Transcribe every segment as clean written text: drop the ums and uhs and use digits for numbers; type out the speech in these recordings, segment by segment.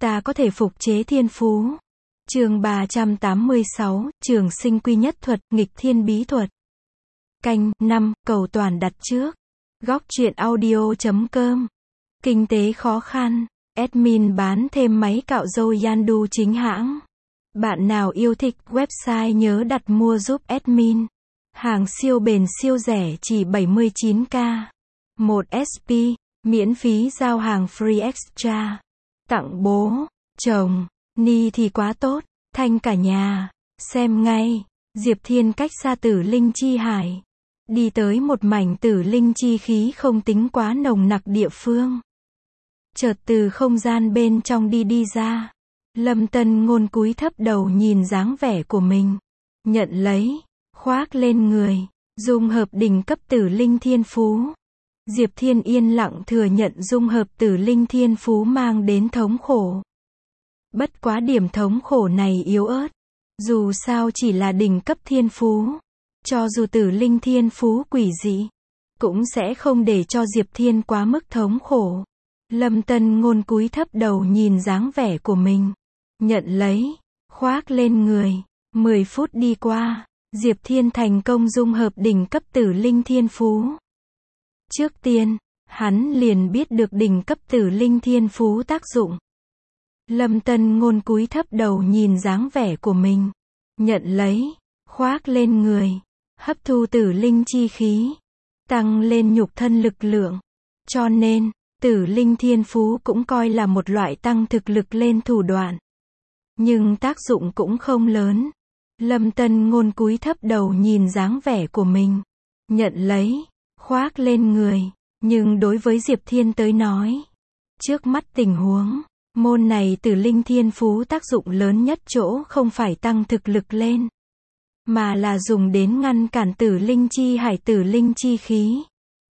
Ta có thể phục chế thiên phú. Chương 386, Trường sinh quy nhất thuật, nghịch thiên bí thuật. Canh 5, cầu toàn đặt trước. Góc truyện audio.com. Kinh tế khó khăn. Admin bán thêm máy cạo râu Yandu chính hãng. Bạn nào yêu thích website nhớ đặt mua giúp admin. Hàng siêu bền siêu rẻ chỉ 79k. 1 SP, miễn phí giao hàng free extra. Tặng bố, chồng, ni thì quá tốt, thanh cả nhà. Xem ngay, Diệp Thiên cách xa Tử Linh Chi Hải. Đi tới một mảnh tử linh chi khí không tính quá nồng nặc địa phương. Chợt từ không gian bên trong đi ra. Lâm Tân Ngôn cúi thấp đầu nhìn dáng vẻ của mình. Nhận lấy, khoác lên người, dung hợp đỉnh cấp tử linh thiên phú. Diệp Thiên yên lặng thừa nhận dung hợp tử linh thiên phú mang đến thống khổ. Bất quá điểm thống khổ này yếu ớt. Dù sao chỉ là đỉnh cấp thiên phú. Cho dù tử linh thiên phú quỷ dị, cũng sẽ không để cho Diệp Thiên quá mức thống khổ. Lâm Tân Ngôn cúi thấp đầu nhìn dáng vẻ của mình. Nhận lấy, khoác lên người. 10 phút đi qua, Diệp Thiên thành công dung hợp đỉnh cấp tử linh thiên phú. Trước tiên, hắn liền biết được đỉnh cấp tử linh thiên phú tác dụng. Lâm Tân Ngôn cúi thấp đầu nhìn dáng vẻ của mình. Nhận lấy, khoác lên người. Hấp thu tử linh chi khí. Tăng lên nhục thân lực lượng. Cho nên, tử linh thiên phú cũng coi là một loại tăng thực lực lên thủ đoạn. Nhưng tác dụng cũng không lớn. Lâm Tân Ngôn cúi thấp đầu nhìn dáng vẻ của mình. Nhận lấy, khoác lên người. Nhưng đối với Diệp Thiên tới nói, trước mắt tình huống, môn này tử linh thiên phú tác dụng lớn nhất chỗ không phải tăng thực lực lên, mà là dùng đến ngăn cản tử linh chi hải tử linh chi khí.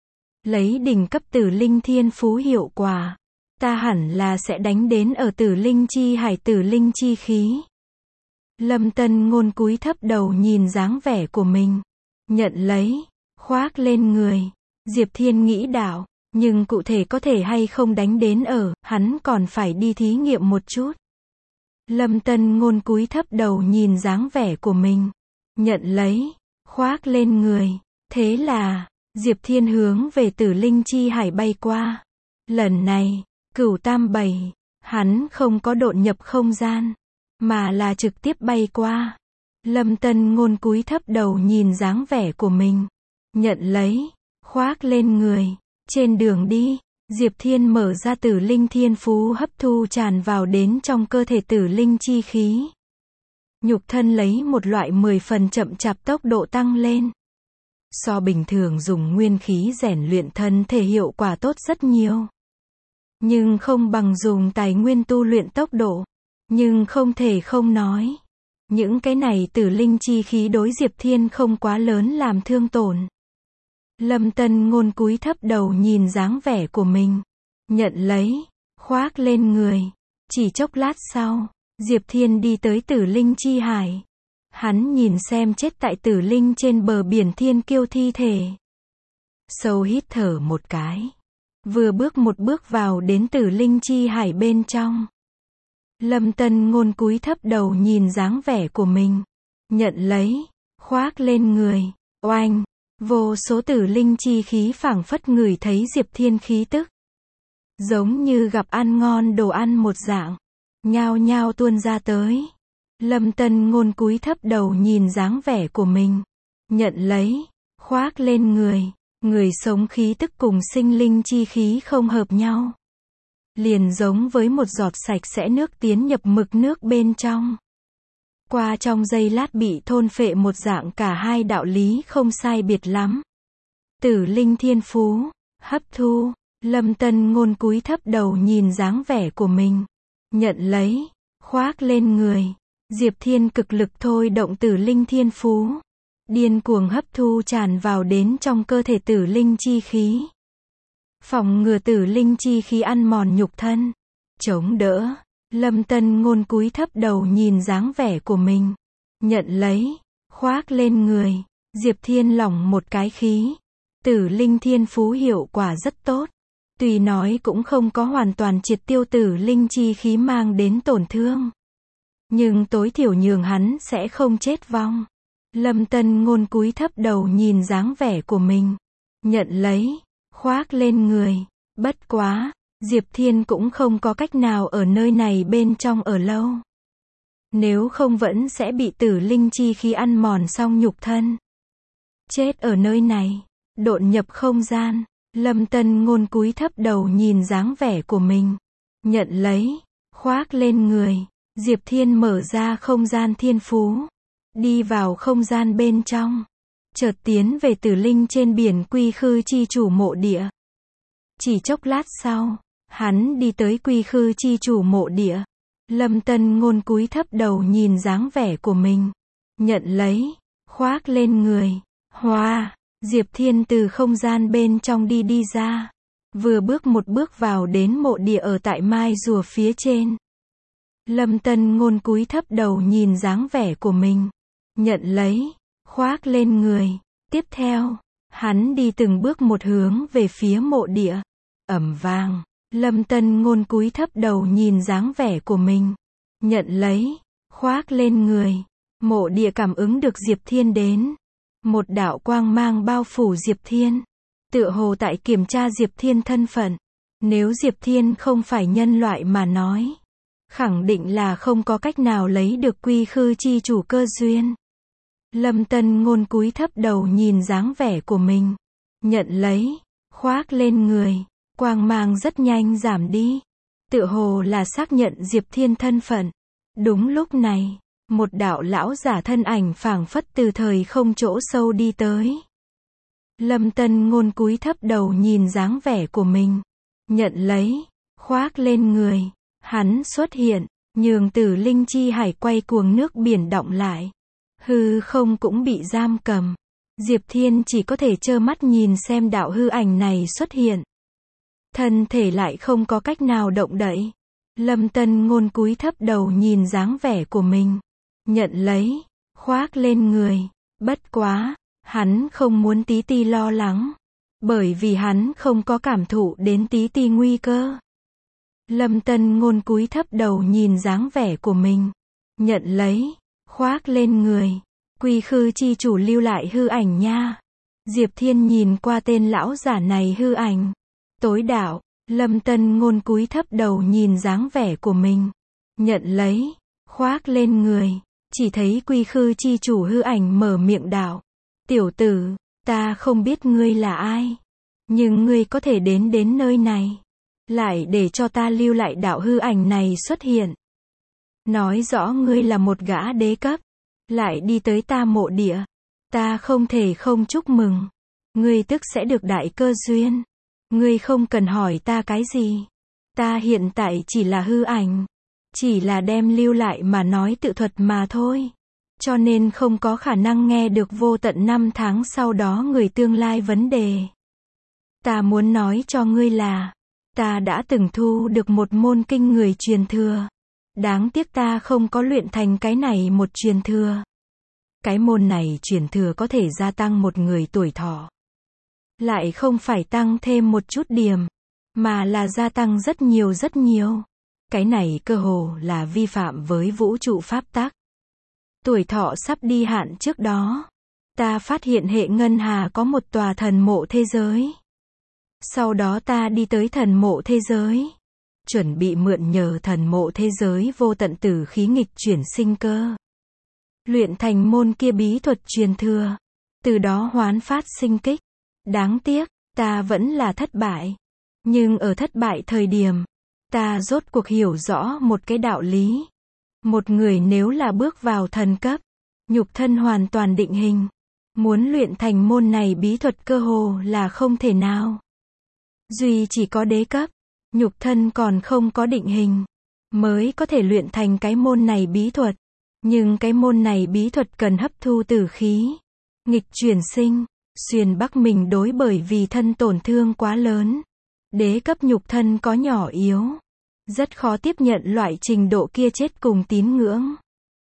Lấy đỉnh cấp tử linh thiên phú hiệu quả, ta hẳn là sẽ đánh đến ở tử linh chi hải tử linh chi khí. Lâm Tân Ngôn cúi thấp đầu nhìn dáng vẻ của mình. Nhận lấy, khoác lên người. Diệp Thiên nghĩ đạo, nhưng cụ thể có thể hay không đánh đến ở, hắn còn phải đi thí nghiệm một chút. Lâm Tân Ngôn cúi thấp đầu nhìn dáng vẻ của mình. Nhận lấy, khoác lên người. Thế là, Diệp Thiên hướng về tử linh chi hải bay qua. Lần này, Cửu Tam Bảy, hắn không có độn nhập không gian, mà là trực tiếp bay qua. Lâm Tân Ngôn cúi thấp đầu nhìn dáng vẻ của mình. Nhận lấy, khoác lên người. Trên đường đi, Diệp Thiên mở ra tử linh thiên phú hấp thu tràn vào đến trong cơ thể tử linh chi khí. Nhục thân lấy một loại 10 phần chậm chạp tốc độ tăng lên. So bình thường dùng nguyên khí rèn luyện thân thể hiệu quả tốt rất nhiều. Nhưng không bằng dùng tài nguyên tu luyện tốc độ. Nhưng không thể không nói, những cái này tử linh chi khí đối Diệp Thiên không quá lớn làm thương tổn. Lâm Tân Ngôn cúi thấp đầu nhìn dáng vẻ của mình. Nhận lấy, khoác lên người. Chỉ chốc lát sau, Diệp Thiên đi tới tử linh chi hải. Hắn nhìn xem chết tại tử linh trên bờ biển thiên kiêu thi thể. Sâu hít thở một cái. Vừa bước một bước vào đến tử linh chi hải bên trong. Lâm Tân Ngôn cúi thấp đầu nhìn dáng vẻ của mình. Nhận lấy, khoác lên người. Oanh, vô số tử linh chi khí phảng phất ngửi thấy Diệp Thiên khí tức. Giống như gặp ăn ngon đồ ăn một dạng. Nhao nhao tuôn ra tới. Lâm Tân Ngôn cúi thấp đầu nhìn dáng vẻ của mình. Nhận lấy, khoác lên người. Người sống khí tức cùng sinh linh chi khí không hợp nhau. Liền giống với một giọt sạch sẽ nước tiến nhập mực nước bên trong. Qua trong giây lát bị thôn phệ một dạng, cả hai đạo lý không sai biệt lắm. Tử linh thiên phú, hấp thu. Lâm Tân Ngôn cúi thấp đầu nhìn dáng vẻ của mình. Nhận lấy, khoác lên người. Diệp Thiên cực lực thôi động tử linh thiên phú. Điên cuồng hấp thu tràn vào đến trong cơ thể tử linh chi khí. Phòng ngừa tử linh chi khí ăn mòn nhục thân. Chống đỡ. Lâm Tân Ngôn cúi thấp đầu nhìn dáng vẻ của mình. Nhận lấy, khoác lên người. Diệp Thiên lỏng một cái khí. Tử linh thiên phú hiệu quả rất tốt. Tuy nói cũng không có hoàn toàn triệt tiêu tử linh chi khí mang đến tổn thương, nhưng tối thiểu nhường hắn sẽ không chết vong. Lâm Tân Ngôn cúi thấp đầu nhìn dáng vẻ của mình, nhận lấy, khoác lên người. Bất quá, Diệp Thiên cũng không có cách nào ở nơi này bên trong ở lâu. Nếu không vẫn sẽ bị tử linh chi khí ăn mòn xong nhục thân. Chết ở nơi này, độn nhập không gian. Lâm Tân Ngôn cúi thấp đầu nhìn dáng vẻ của mình, nhận lấy, khoác lên người. Diệp Thiên mở ra không gian thiên phú, đi vào không gian bên trong, chợt tiến về tử linh trên biển Quy Khư chi chủ mộ địa. Chỉ chốc lát sau, hắn đi tới Quy Khư chi chủ mộ địa. Lâm Tân Ngôn cúi thấp đầu nhìn dáng vẻ của mình, nhận lấy, khoác lên người. Hoa, Diệp Thiên từ không gian bên trong đi ra, vừa bước một bước vào đến mộ địa ở tại Mai Rùa phía trên. Lâm Tân Ngôn cúi thấp đầu nhìn dáng vẻ của mình, nhận lấy, khoác lên người. Tiếp theo, hắn đi từng bước một hướng về phía mộ địa. Ầm vang, Lâm Tân Ngôn cúi thấp đầu nhìn dáng vẻ của mình, nhận lấy, khoác lên người. Mộ địa cảm ứng được Diệp Thiên đến. Một đạo quang mang bao phủ Diệp Thiên, tựa hồ tại kiểm tra Diệp Thiên thân phận. Nếu Diệp Thiên không phải nhân loại mà nói, khẳng định là không có cách nào lấy được Quy Khư chi chủ cơ duyên. Lâm Tân Ngôn cúi thấp đầu nhìn dáng vẻ của mình, nhận lấy, khoác lên người. Quang mang rất nhanh giảm đi, tựa hồ là xác nhận Diệp Thiên thân phận. Đúng lúc này, một đạo lão giả thân ảnh phảng phất từ thời không chỗ sâu đi tới. Lâm Tân Ngôn cúi thấp đầu nhìn dáng vẻ của mình, nhận lấy, khoác lên người. Hắn xuất hiện, nhường tử linh chi hải quay cuồng nước biển đọng lại. Hư không cũng bị giam cầm. Diệp Thiên chỉ có thể trơ mắt nhìn xem đạo hư ảnh này xuất hiện. Thân thể lại không có cách nào động đậy. Lâm Tân Ngôn cúi thấp đầu nhìn dáng vẻ của mình, nhận lấy, khoác lên người. Bất quá, hắn không muốn tí ti lo lắng, bởi vì hắn không có cảm thụ đến tí ti nguy cơ. Lâm Tân Ngôn cúi thấp đầu nhìn dáng vẻ của mình, nhận lấy, khoác lên người. Quy Khư chi chủ lưu lại hư ảnh nha. Diệp Thiên nhìn qua tên lão giả này hư ảnh. Tối đạo, Lâm Tân Ngôn cúi thấp đầu nhìn dáng vẻ của mình, nhận lấy, khoác lên người. Chỉ thấy Quy Khư chi chủ hư ảnh mở miệng đạo. Tiểu tử, ta không biết ngươi là ai, nhưng ngươi có thể đến nơi này, lại để cho ta lưu lại đạo hư ảnh này xuất hiện. Nói rõ ngươi là một gã đế cấp, lại đi tới ta mộ địa. Ta không thể không chúc mừng. Ngươi tức sẽ được đại cơ duyên. Ngươi không cần hỏi ta cái gì. Ta hiện tại chỉ là hư ảnh. Chỉ là đem lưu lại mà nói tự thuật mà thôi. Cho nên không có khả năng nghe được vô tận năm tháng sau đó người tương lai vấn đề. Ta muốn nói cho ngươi là, ta đã từng thu được một môn kinh người truyền thừa. Đáng tiếc ta không có luyện thành cái này một truyền thừa. Cái môn này truyền thừa có thể gia tăng một người tuổi thọ. Lại không phải tăng thêm một chút điểm, mà là gia tăng rất nhiều. Cái này cơ hồ là vi phạm với vũ trụ pháp tắc. Tuổi thọ sắp đi hạn trước đó, ta phát hiện hệ ngân hà có một tòa thần mộ thế giới. Sau đó ta đi tới thần mộ thế giới, chuẩn bị mượn nhờ thần mộ thế giới vô tận tử khí nghịch chuyển sinh cơ, luyện thành môn kia bí thuật truyền thừa, từ đó hoán phát sinh kích. Đáng tiếc, ta vẫn là thất bại. Nhưng ở thất bại thời điểm, ta rốt cuộc hiểu rõ một cái đạo lý. Một người nếu là bước vào thần cấp, nhục thân hoàn toàn định hình, muốn luyện thành môn này bí thuật cơ hồ là không thể nào. Duy chỉ có đế cấp, nhục thân còn không có định hình, mới có thể luyện thành cái môn này bí thuật. Nhưng cái môn này bí thuật cần hấp thu tử khí, nghịch chuyển sinh, xuyên bắc mình đối bởi vì thân tổn thương quá lớn. Đế cấp nhục thân có nhỏ yếu, rất khó tiếp nhận loại trình độ kia chết cùng tín ngưỡng.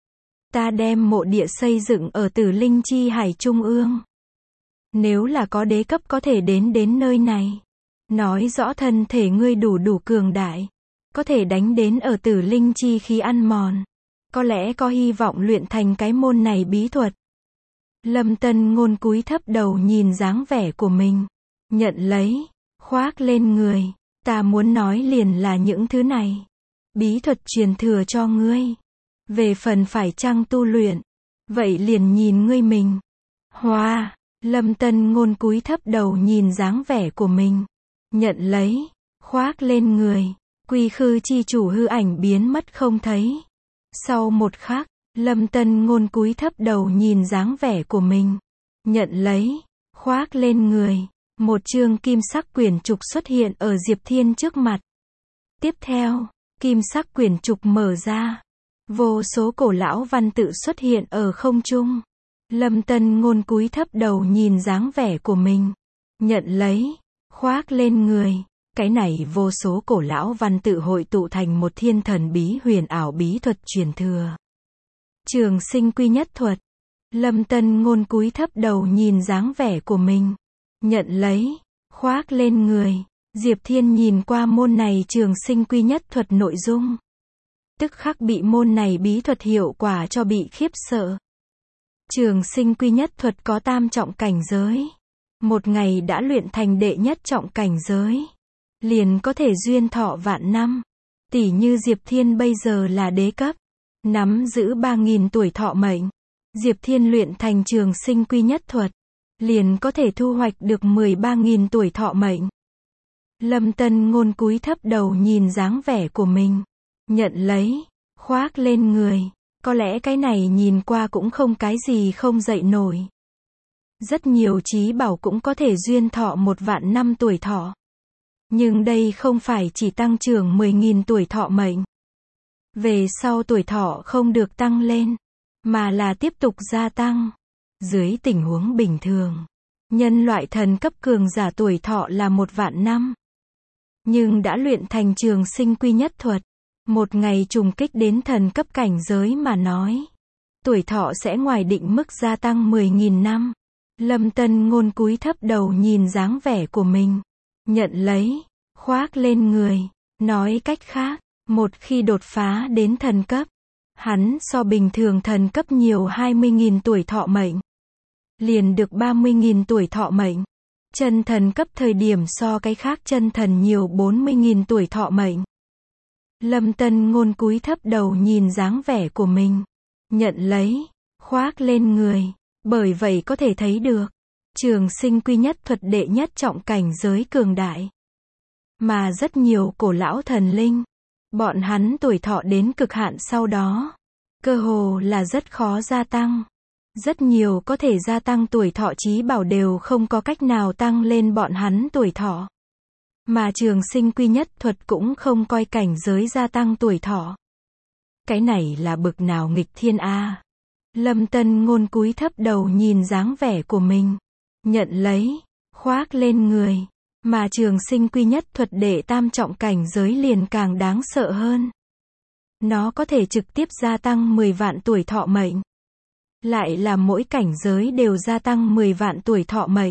Ta đem mộ địa xây dựng ở Tử Linh Chi Hải Trung ương. Nếu là có đế cấp có thể đến nơi này, Nói rõ thân thể ngươi đủ cường đại. Có thể đánh đến ở tử linh chi khí ăn mòn. Có lẽ có hy vọng luyện thành cái môn này bí thuật. Lâm Tân Ngôn cúi thấp đầu nhìn dáng vẻ của mình. Nhận lấy, khoác lên người. Ta muốn nói liền là những thứ này. Bí thuật truyền thừa cho ngươi. Về phần phải chăng tu luyện. Vậy liền nhìn ngươi mình. Hoa, Lâm Tân Ngôn cúi thấp đầu nhìn dáng vẻ của mình. Nhận lấy, khoác lên người. Quy khư chi chủ hư ảnh biến mất không thấy. Sau một khắc, Lâm Tân Ngôn cúi thấp đầu nhìn dáng vẻ của mình. Nhận lấy, khoác lên người. Một chương kim sắc quyển trục xuất hiện ở Diệp Thiên trước mặt. Tiếp theo, kim sắc quyển trục mở ra. Vô số cổ lão văn tự xuất hiện ở không trung. Lâm Tân Ngôn cúi thấp đầu nhìn dáng vẻ của mình. Nhận lấy, khoác lên người. Cái này vô số cổ lão văn tự hội tụ thành một thiên thần bí huyền ảo bí thuật truyền thừa. Trường sinh quy nhất thuật. Lâm Tân Ngôn cúi thấp đầu nhìn dáng vẻ của mình. Nhận lấy, khoác lên người. Diệp Thiên nhìn qua môn này trường sinh quy nhất thuật nội dung. Tức khắc bị môn này bí thuật hiệu quả cho bị khiếp sợ. Trường sinh quy nhất thuật có tam trọng cảnh giới. Một ngày đã luyện thành đệ nhất trọng cảnh giới. Liền có thể duyên thọ vạn năm. Tỷ như Diệp Thiên bây giờ là đế cấp. Nắm giữ 3.000 tuổi thọ mệnh. Diệp Thiên luyện thành trường sinh quy nhất thuật. Liền có thể thu hoạch được 13.000 tuổi thọ mệnh. Lâm Tân Ngôn cúi thấp đầu nhìn dáng vẻ của mình. Nhận lấy, khoác lên người. Có lẽ cái này nhìn qua cũng không cái gì không dậy nổi. Rất nhiều trí bảo cũng có thể duyên thọ 1 vạn năm tuổi thọ. Nhưng đây không phải chỉ tăng trưởng 10.000 tuổi thọ mệnh. Về sau tuổi thọ không được tăng lên, mà là tiếp tục gia tăng. Dưới tình huống bình thường, nhân loại thần cấp cường giả tuổi thọ là 1 vạn năm. Nhưng đã luyện thành trường sinh quy nhất thuật, một ngày trùng kích đến thần cấp cảnh giới mà nói, tuổi thọ sẽ ngoài định mức gia tăng 10.000 năm. Lâm Tân Ngôn cúi thấp đầu nhìn dáng vẻ của mình. Nhận lấy, khoác lên người. Nói cách khác, một khi đột phá đến thần cấp, hắn so bình thường thần cấp nhiều 20.000 tuổi thọ mệnh. Liền được 30.000 tuổi thọ mệnh. Chân thần cấp thời điểm so cái khác chân thần nhiều 40.000 tuổi thọ mệnh. Lâm Tân Ngôn cúi thấp đầu nhìn dáng vẻ của mình. Nhận lấy, khoác lên người. Bởi vậy có thể thấy được, trường sinh quy nhất thuật đệ nhất trọng cảnh giới cường đại. Mà rất nhiều cổ lão thần linh, bọn hắn tuổi thọ đến cực hạn sau đó, cơ hồ là rất khó gia tăng. Rất nhiều có thể gia tăng tuổi thọ chí bảo đều không có cách nào tăng lên bọn hắn tuổi thọ. Mà trường sinh quy nhất thuật cũng không coi cảnh giới gia tăng tuổi thọ. Cái này là bực nào nghịch thiên a. Lâm Tân Ngôn cúi thấp đầu nhìn dáng vẻ của mình. Nhận lấy, khoác lên người. Mà trường sinh quy nhất thuật đệ tam trọng cảnh giới liền càng đáng sợ hơn. Nó có thể trực tiếp gia tăng 10 vạn tuổi thọ mệnh. Lại là mỗi cảnh giới đều gia tăng 10 vạn tuổi thọ mệnh.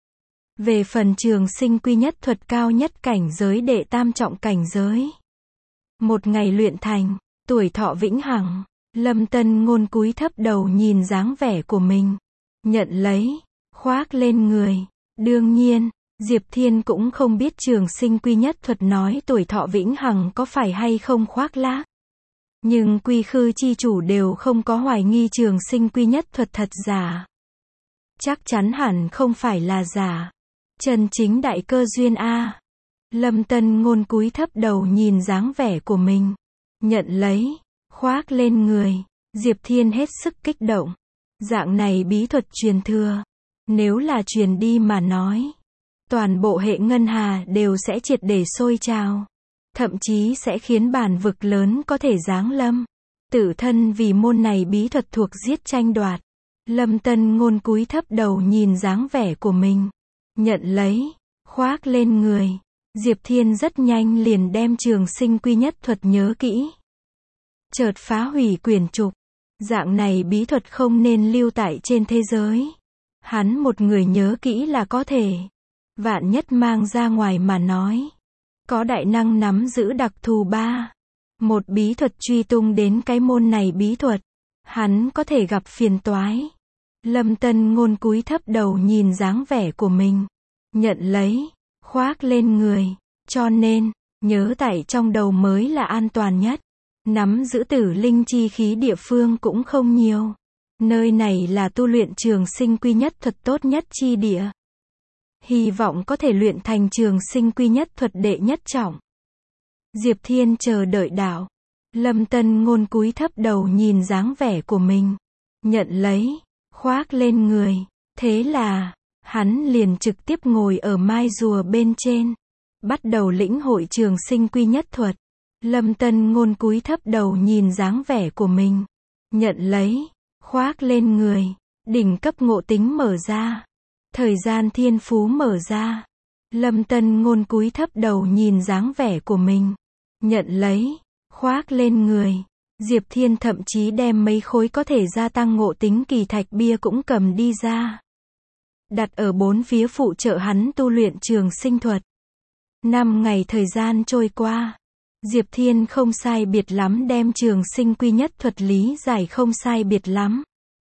Về phần trường sinh quy nhất thuật cao nhất cảnh giới đệ tam trọng cảnh giới. Một ngày luyện thành, tuổi thọ vĩnh hằng. Lâm Tân Ngôn cúi thấp đầu nhìn dáng vẻ của mình. Nhận lấy, khoác lên người. Đương nhiên, Diệp Thiên cũng không biết trường sinh quy nhất thuật nói tuổi thọ vĩnh hằng có phải hay không khoác lác. Nhưng quy khư chi chủ đều không có hoài nghi trường sinh quy nhất thuật thật giả. Chắc chắn hẳn không phải là giả. Chân chính đại cơ duyên a. Lâm Tân Ngôn cúi thấp đầu nhìn dáng vẻ của mình. Nhận lấy, khoác lên người. Diệp Thiên hết sức kích động. Dạng này bí thuật truyền thừa, nếu là truyền đi mà nói, toàn bộ hệ ngân hà đều sẽ triệt để sôi trào. Thậm chí sẽ khiến bản vực lớn có thể giáng lâm. Tự thân vì môn này bí thuật thuộc giết tranh đoạt. Lâm Tân Ngôn cúi thấp đầu nhìn dáng vẻ của mình. Nhận lấy, khoác lên người. Diệp Thiên rất nhanh liền đem trường sinh quy nhất thuật nhớ kỹ. Chợt phá hủy quyển trục. Dạng này bí thuật không nên lưu tại trên thế giới. Hắn một người nhớ kỹ là có thể. Vạn nhất mang ra ngoài mà nói. Có đại năng nắm giữ đặc thù một bí thuật truy tung đến cái môn này bí thuật. Hắn có thể gặp phiền toái. Lâm Tân Ngôn cúi thấp đầu nhìn dáng vẻ của mình. Nhận lấy, khoác lên người. Cho nên, nhớ tải trong đầu mới là an toàn nhất. Nắm giữ tử linh chi khí địa phương cũng không nhiều. Nơi này là tu luyện trường sinh quy nhất thuật tốt nhất chi địa. Hy vọng có thể luyện thành trường sinh quy nhất thuật đệ nhất trọng. Diệp Thiên chờ đợi đạo. Lâm Tân Ngôn cúi thấp đầu nhìn dáng vẻ của mình. Nhận lấy, khoác lên người. Thế là, hắn liền trực tiếp ngồi ở mai rùa bên trên. Bắt đầu lĩnh hội trường sinh quy nhất thuật. Lâm Tân Ngôn cúi thấp đầu nhìn dáng vẻ của mình. Nhận lấy, khoác lên người. Đỉnh cấp ngộ tính mở ra. Thời gian thiên phú mở ra. Lâm Tân Ngôn cúi thấp đầu nhìn dáng vẻ của mình. Nhận lấy, khoác lên người. Diệp Thiên thậm chí đem mấy khối có thể gia tăng ngộ tính kỳ thạch bia cũng cầm đi ra. Đặt ở bốn phía phụ trợ hắn tu luyện trường sinh thuật. 5 ngày thời gian trôi qua. Diệp Thiên không sai biệt lắm đem trường sinh quy nhất thuật lý giải không sai biệt lắm.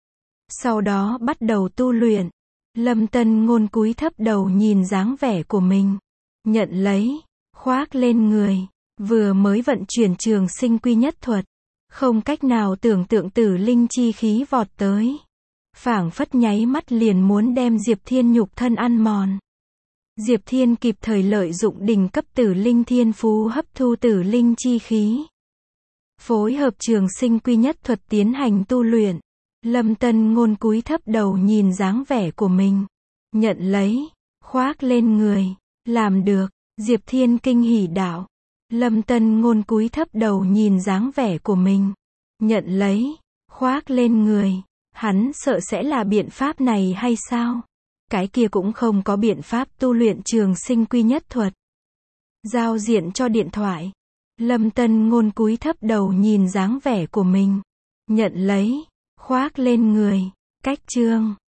Sau đó bắt đầu tu luyện. Lâm Tân Ngôn cúi thấp đầu nhìn dáng vẻ của mình. Nhận lấy, khoác lên người. Vừa mới vận chuyển trường sinh quy nhất thuật. Không cách nào tưởng tượng tử linh chi khí vọt tới. Phảng phất nháy mắt liền muốn đem Diệp Thiên nhục thân ăn mòn. Diệp Thiên kịp thời lợi dụng đỉnh cấp tử linh thiên phú hấp thu tử linh chi khí. Phối hợp trường sinh quy nhất thuật tiến hành tu luyện. Lâm Tân Ngôn cúi thấp đầu nhìn dáng vẻ của mình. Nhận lấy, khoác lên người. Làm được, Diệp Thiên kinh hỉ đạo. Lâm Tân Ngôn cúi thấp đầu nhìn dáng vẻ của mình. Nhận lấy, khoác lên người. Hắn sợ sẽ là biện pháp này hay sao? Cái kia cũng không có biện pháp tu luyện trường sinh quy nhất thuật. Giao diện cho điện thoại. Lâm Tân Ngôn cúi thấp đầu nhìn dáng vẻ của mình. Nhận lấy, khoác lên người. Cách chương